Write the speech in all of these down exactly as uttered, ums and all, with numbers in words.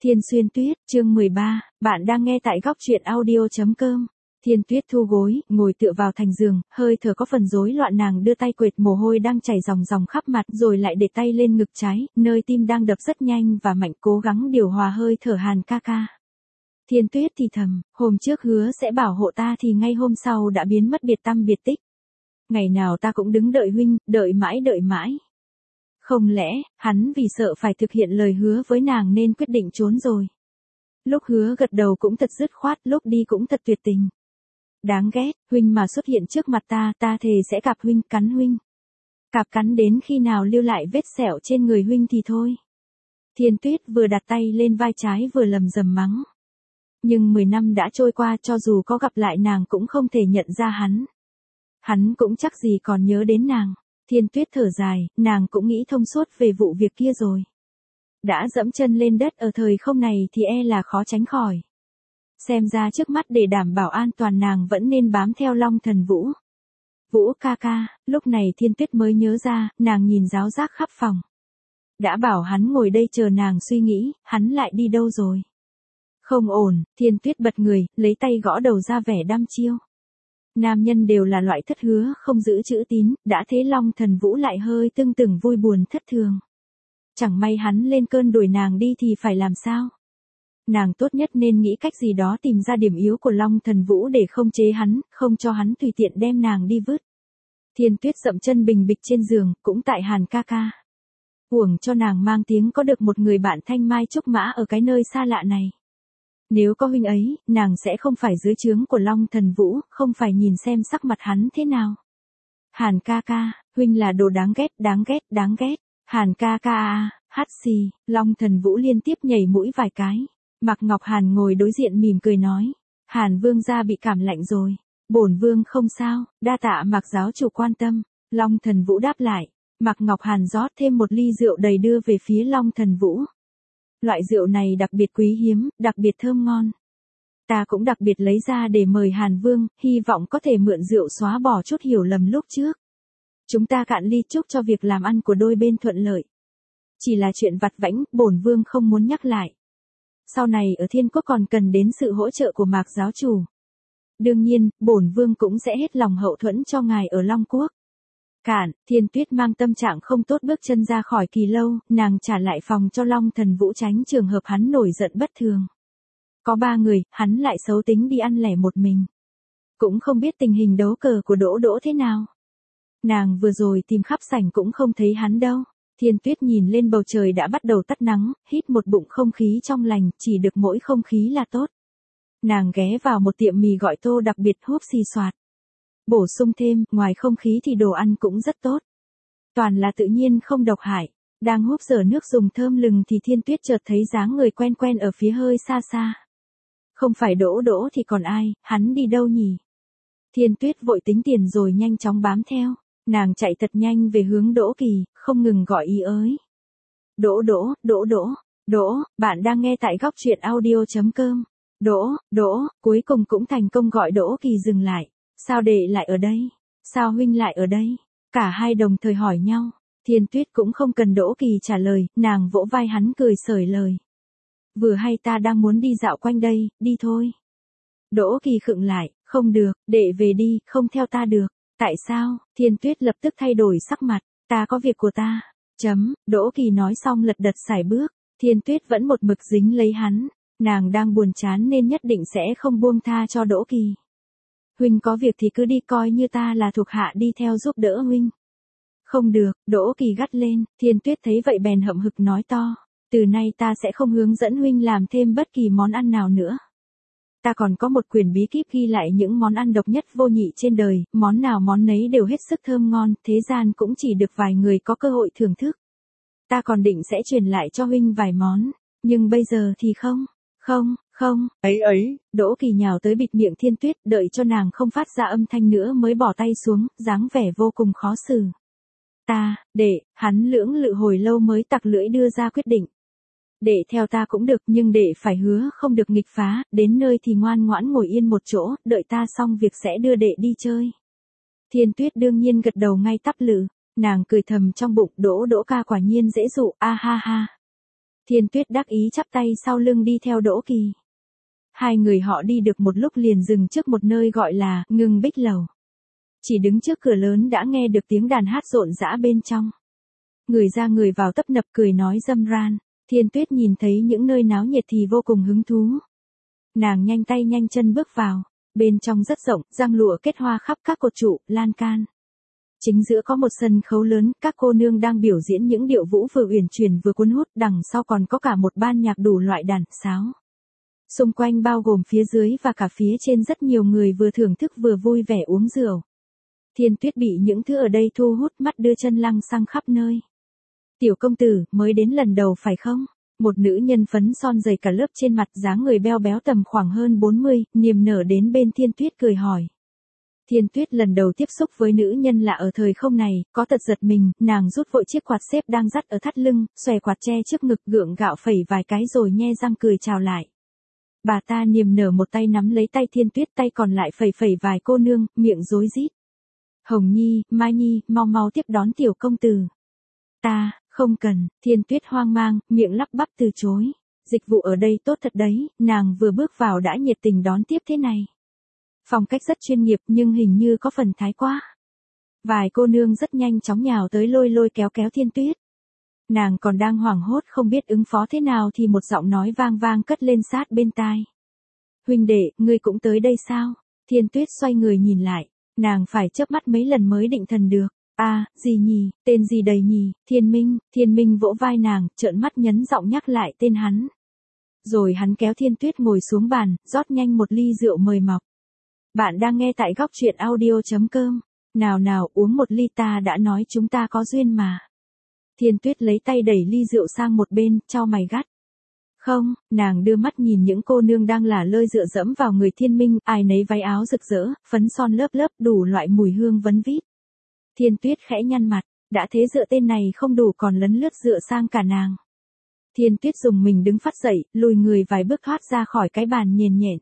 Thiên Xuyên Tuyết, chương mười ba, bạn đang nghe tại góc truyện audio chấm com. Thiên Tuyết thu gối, ngồi tựa vào thành giường, hơi thở có phần rối loạn, nàng đưa tay quệt mồ hôi đang chảy ròng ròng khắp mặt, rồi lại để tay lên ngực trái, nơi tim đang đập rất nhanh và mạnh, cố gắng điều hòa hơi thở. Hàn ca ca. Thiên Tuyết thì thầm, hôm trước hứa sẽ bảo hộ ta thì ngay hôm sau đã biến mất biệt tăm biệt tích. Ngày nào ta cũng đứng đợi huynh, đợi mãi đợi mãi. Không lẽ, hắn vì sợ phải thực hiện lời hứa với nàng nên quyết định trốn rồi. Lúc hứa gật đầu cũng thật dứt khoát, lúc đi cũng thật tuyệt tình. Đáng ghét, huynh mà xuất hiện trước mặt ta, ta thề sẽ cạp huynh, cắn huynh. Cạp cắn đến khi nào lưu lại vết sẹo trên người huynh thì thôi. Thiên Tuyết vừa đặt tay lên vai trái vừa lầm rầm mắng. Nhưng mười năm đã trôi qua, cho dù có gặp lại nàng cũng không thể nhận ra hắn. Hắn cũng chắc gì còn nhớ đến nàng. Thiên Tuyết thở dài, nàng cũng nghĩ thông suốt về vụ việc kia rồi. Đã dẫm chân lên đất ở thời không này thì e là khó tránh khỏi. Xem ra trước mắt để đảm bảo an toàn nàng vẫn nên bám theo Long Thần Vũ. Vũ ca ca, lúc này Thiên Tuyết mới nhớ ra, nàng nhìn ráo rác khắp phòng. Đã bảo hắn ngồi đây chờ nàng suy nghĩ, hắn lại đi đâu rồi? Không ổn, Thiên Tuyết bật người, lấy tay gõ đầu ra vẻ đăm chiêu. Nam nhân đều là loại thất hứa, không giữ chữ tín, đã thế Long Thần Vũ lại hơi tưng tửng vui buồn thất thường. Chẳng may hắn lên cơn đuổi nàng đi thì phải làm sao? Nàng tốt nhất nên nghĩ cách gì đó tìm ra điểm yếu của Long Thần Vũ để không chế hắn, không cho hắn tùy tiện đem nàng đi vứt. Thiên Tuyết dậm chân bình bịch trên giường, cũng tại Hàn ca ca. Uổng cho nàng mang tiếng có được một người bạn thanh mai trúc mã ở cái nơi xa lạ này. Nếu có huynh ấy, nàng sẽ không phải dưới trướng của Long Thần Vũ, không phải nhìn xem sắc mặt hắn thế nào. Hàn ca ca, huynh là đồ đáng ghét, đáng ghét, đáng ghét. Hàn ca ca à, hắt xì, Long Thần Vũ liên tiếp nhảy mũi vài cái. Mạc Ngọc Hàn ngồi đối diện mỉm cười nói. Hàn vương gia bị cảm lạnh rồi. Bổn vương không sao, đa tạ Mạc giáo chủ quan tâm. Long Thần Vũ đáp lại. Mạc Ngọc Hàn rót thêm một ly rượu đầy đưa về phía Long Thần Vũ. Loại rượu này đặc biệt quý hiếm, đặc biệt thơm ngon. Ta cũng đặc biệt lấy ra để mời Hàn Vương, hy vọng có thể mượn rượu xóa bỏ chút hiểu lầm lúc trước. Chúng ta cạn ly chúc cho việc làm ăn của đôi bên thuận lợi. Chỉ là chuyện vặt vãnh, bổn vương không muốn nhắc lại. Sau này ở Thiên Quốc còn cần đến sự hỗ trợ của Mạc giáo chủ. Đương nhiên, bổn vương cũng sẽ hết lòng hậu thuẫn cho ngài ở Long Quốc. Cạn, Thiên Tuyết mang tâm trạng không tốt bước chân ra khỏi Kỳ Lâu, nàng trả lại phòng cho Long Thần Vũ tránh trường hợp hắn nổi giận bất thường. Có ba người, hắn lại xấu tính đi ăn lẻ một mình. Cũng không biết tình hình đấu cờ của Đỗ Đỗ thế nào. Nàng vừa rồi tìm khắp sảnh cũng không thấy hắn đâu. Thiên Tuyết nhìn lên bầu trời đã bắt đầu tắt nắng, hít một bụng không khí trong lành, chỉ được mỗi không khí là tốt. Nàng ghé vào một tiệm mì gọi tô đặc biệt húp xì xoạt. Bổ sung thêm, ngoài không khí thì đồ ăn cũng rất tốt. Toàn là tự nhiên không độc hại. Đang húp dở nước dùng thơm lừng thì Thiên Tuyết chợt thấy dáng người quen quen ở phía hơi xa xa. Không phải Đỗ Đỗ thì còn ai, hắn đi đâu nhỉ? Thiên Tuyết vội tính tiền rồi nhanh chóng bám theo. Nàng chạy thật nhanh về hướng Đỗ Kỳ, không ngừng gọi ý ới. Đỗ Đỗ, Đỗ Đỗ, Đỗ, bạn đang nghe tại góc truyện audio chấm com. Đỗ, Đỗ, cuối cùng cũng thành công gọi Đỗ Kỳ dừng lại. Sao đệ lại ở đây? Sao huynh lại ở đây? Cả hai đồng thời hỏi nhau. Thiên Tuyết cũng không cần Đỗ Kỳ trả lời, nàng vỗ vai hắn cười xởi lời. Vừa hay ta đang muốn đi dạo quanh đây, đi thôi. Đỗ Kỳ khựng lại, không được, đệ về đi, không theo ta được. Tại sao? Thiên Tuyết lập tức thay đổi sắc mặt, ta có việc của ta. Chấm, Đỗ Kỳ nói xong lật đật sải bước. Thiên Tuyết vẫn một mực dính lấy hắn. Nàng đang buồn chán nên nhất định sẽ không buông tha cho Đỗ Kỳ. Huynh có việc thì cứ đi, coi như ta là thuộc hạ đi theo giúp đỡ huynh. Không được, Đỗ Kỳ gắt lên. Thiên Tuyết thấy vậy bèn hậm hực nói to. Từ nay ta sẽ không hướng dẫn huynh làm thêm bất kỳ món ăn nào nữa. Ta còn có một quyển bí kíp ghi lại những món ăn độc nhất vô nhị trên đời, món nào món nấy đều hết sức thơm ngon, thế gian cũng chỉ được vài người có cơ hội thưởng thức. Ta còn định sẽ truyền lại cho huynh vài món, nhưng bây giờ thì không, không, không, ấy ấy, Đỗ Kỳ nhào tới bịt miệng Thiên Tuyết, đợi cho nàng không phát ra âm thanh nữa mới bỏ tay xuống, dáng vẻ vô cùng khó xử. Ta, đệ, hắn lưỡng lự hồi lâu mới tặc lưỡi đưa ra quyết định. Đệ theo ta cũng được, nhưng đệ phải hứa không được nghịch phá, đến nơi thì ngoan ngoãn ngồi yên một chỗ, đợi ta xong việc sẽ đưa đệ đi chơi. Thiên Tuyết đương nhiên gật đầu ngay tắp lự, nàng cười thầm trong bụng, Đỗ Đỗ ca quả nhiên dễ dụ, a ha ha. Thiên Tuyết đắc ý chắp tay sau lưng đi theo Đỗ Kỳ. Hai người họ đi được một lúc liền dừng trước một nơi gọi là Ngưng Bích Lầu. Chỉ đứng trước cửa lớn đã nghe được tiếng đàn hát rộn rã bên trong. Người ra người vào tấp nập cười nói râm ran. Thiên Tuyết nhìn thấy những nơi náo nhiệt thì vô cùng hứng thú. Nàng nhanh tay nhanh chân bước vào. Bên trong rất rộng, giăng lụa kết hoa khắp các cột trụ, lan can. Chính giữa có một sân khấu lớn, các cô nương đang biểu diễn những điệu vũ vừa uyển chuyển vừa cuốn hút, đằng sau còn có cả một ban nhạc đủ loại đàn, sáo. Xung quanh bao gồm phía dưới và cả phía trên rất nhiều người vừa thưởng thức vừa vui vẻ uống rượu. Thiên Tuyết bị những thứ ở đây thu hút, mắt đưa chân lăng xăng khắp nơi. Tiểu công tử, mới đến lần đầu phải không? Một nữ nhân phấn son dày cả lớp trên mặt, dáng người beo béo tầm khoảng hơn bốn mươi, niềm nở đến bên Thiên Tuyết cười hỏi. Thiên Tuyết lần đầu tiếp xúc với nữ nhân là ở thời không này, có tật giật mình, nàng rút vội chiếc quạt xếp đang dắt ở thắt lưng, xòe quạt che trước ngực, gượng gạo phẩy vài cái rồi nhe răng cười chào lại. Bà ta niềm nở một tay nắm lấy tay Thiên Tuyết, tay còn lại phẩy phẩy vài cô nương, miệng rối rít. Hồng Nhi, Mai Nhi, mau mau tiếp đón tiểu công tử. Ta, không cần, Thiên Tuyết hoang mang, miệng lắp bắp từ chối. Dịch vụ ở đây tốt thật đấy, nàng vừa bước vào đã nhiệt tình đón tiếp thế này. Phong cách rất chuyên nghiệp nhưng hình như có phần thái quá. Vài cô nương rất nhanh chóng nhào tới lôi lôi kéo kéo Thiên Tuyết. Nàng còn đang hoảng hốt không biết ứng phó thế nào thì một giọng nói vang vang cất lên sát bên tai. Huynh đệ, ngươi cũng tới đây sao? Thiên Tuyết xoay người nhìn lại, nàng phải chớp mắt mấy lần mới định thần được. A, à, gì nhỉ, tên gì đầy nhỉ? Thiên Minh. Thiên Minh vỗ vai nàng, trợn mắt nhấn giọng nhắc lại tên hắn. Rồi hắn kéo Thiên Tuyết ngồi xuống bàn, rót nhanh một ly rượu mời mọc. Bạn đang nghe tại góc truyện audio.com. Nào nào, uống một ly, ta đã nói chúng ta có duyên mà. Thiên Tuyết lấy tay đẩy ly rượu sang một bên, chau mày gắt. Không, nàng đưa mắt nhìn những cô nương đang lả lơi dựa dẫm vào người Thiên Minh, ai nấy váy áo rực rỡ, phấn son lớp lớp, đủ loại mùi hương vấn vít. Thiên Tuyết khẽ nhăn mặt, đã thế dựa tên này không đủ còn lấn lướt dựa sang cả nàng. Thiên Tuyết dùng mình đứng phát dậy, lùi người vài bước thoát ra khỏi cái bàn nhền nhện.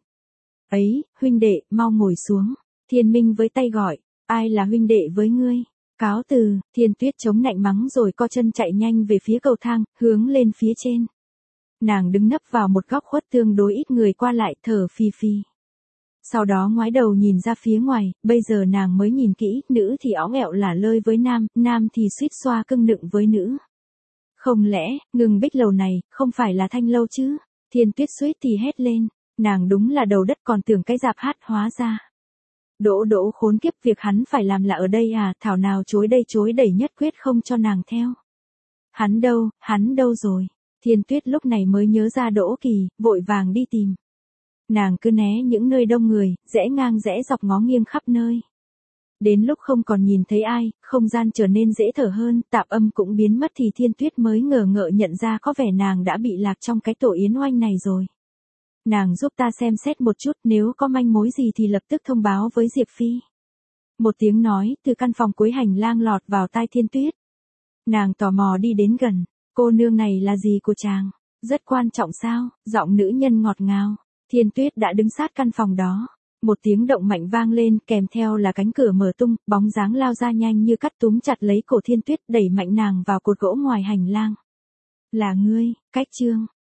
Ấy, huynh đệ, mau ngồi xuống. Thiên Minh với tay gọi, ai là huynh đệ với ngươi? Cáo từ. Thiên Tuyết chống nạnh mắng rồi co chân chạy nhanh về phía cầu thang, hướng lên phía trên. Nàng đứng nấp vào một góc khuất tương đối ít người qua lại, thở phì phì. Sau đó ngoái đầu nhìn ra phía ngoài, bây giờ nàng mới nhìn kỹ, nữ thì óng ẹo lả lơi với nam, nam thì suýt xoa cưng nựng với nữ. Không lẽ, Ngưng Bích Lầu này, không phải là Thanh Lâu chứ? Thiên Tuyết suýt thì hét lên, nàng đúng là đầu đất còn tưởng cái dạp hát hóa ra. Đỗ đỗ khốn kiếp, việc hắn phải làm là ở đây à, thảo nào chối đây chối đẩy nhất quyết không cho nàng theo. Hắn đâu, hắn đâu rồi? Thiên Tuyết lúc này mới nhớ ra Đỗ Kỳ, vội vàng đi tìm. Nàng cứ né những nơi đông người, rẽ ngang rẽ dọc ngó nghiêng khắp nơi. Đến lúc không còn nhìn thấy ai, không gian trở nên dễ thở hơn, tạp âm cũng biến mất thì Thiên Tuyết mới ngờ ngợ nhận ra có vẻ nàng đã bị lạc trong cái tổ yến oanh này rồi. Nàng giúp ta xem xét một chút, nếu có manh mối gì thì lập tức thông báo với Diệp Phi. Một tiếng nói từ căn phòng cuối hành lang lọt vào tai Thiên Tuyết. Nàng tò mò đi đến gần, cô nương này là gì của chàng? Rất quan trọng sao? Giọng nữ nhân ngọt ngào. Thiên Tuyết đã đứng sát căn phòng đó. Một tiếng động mạnh vang lên, kèm theo là cánh cửa mở tung, bóng dáng lao ra nhanh như cắt túm chặt lấy cổ Thiên Tuyết, đẩy mạnh nàng vào cột gỗ ngoài hành lang. Là ngươi, Cách Trương.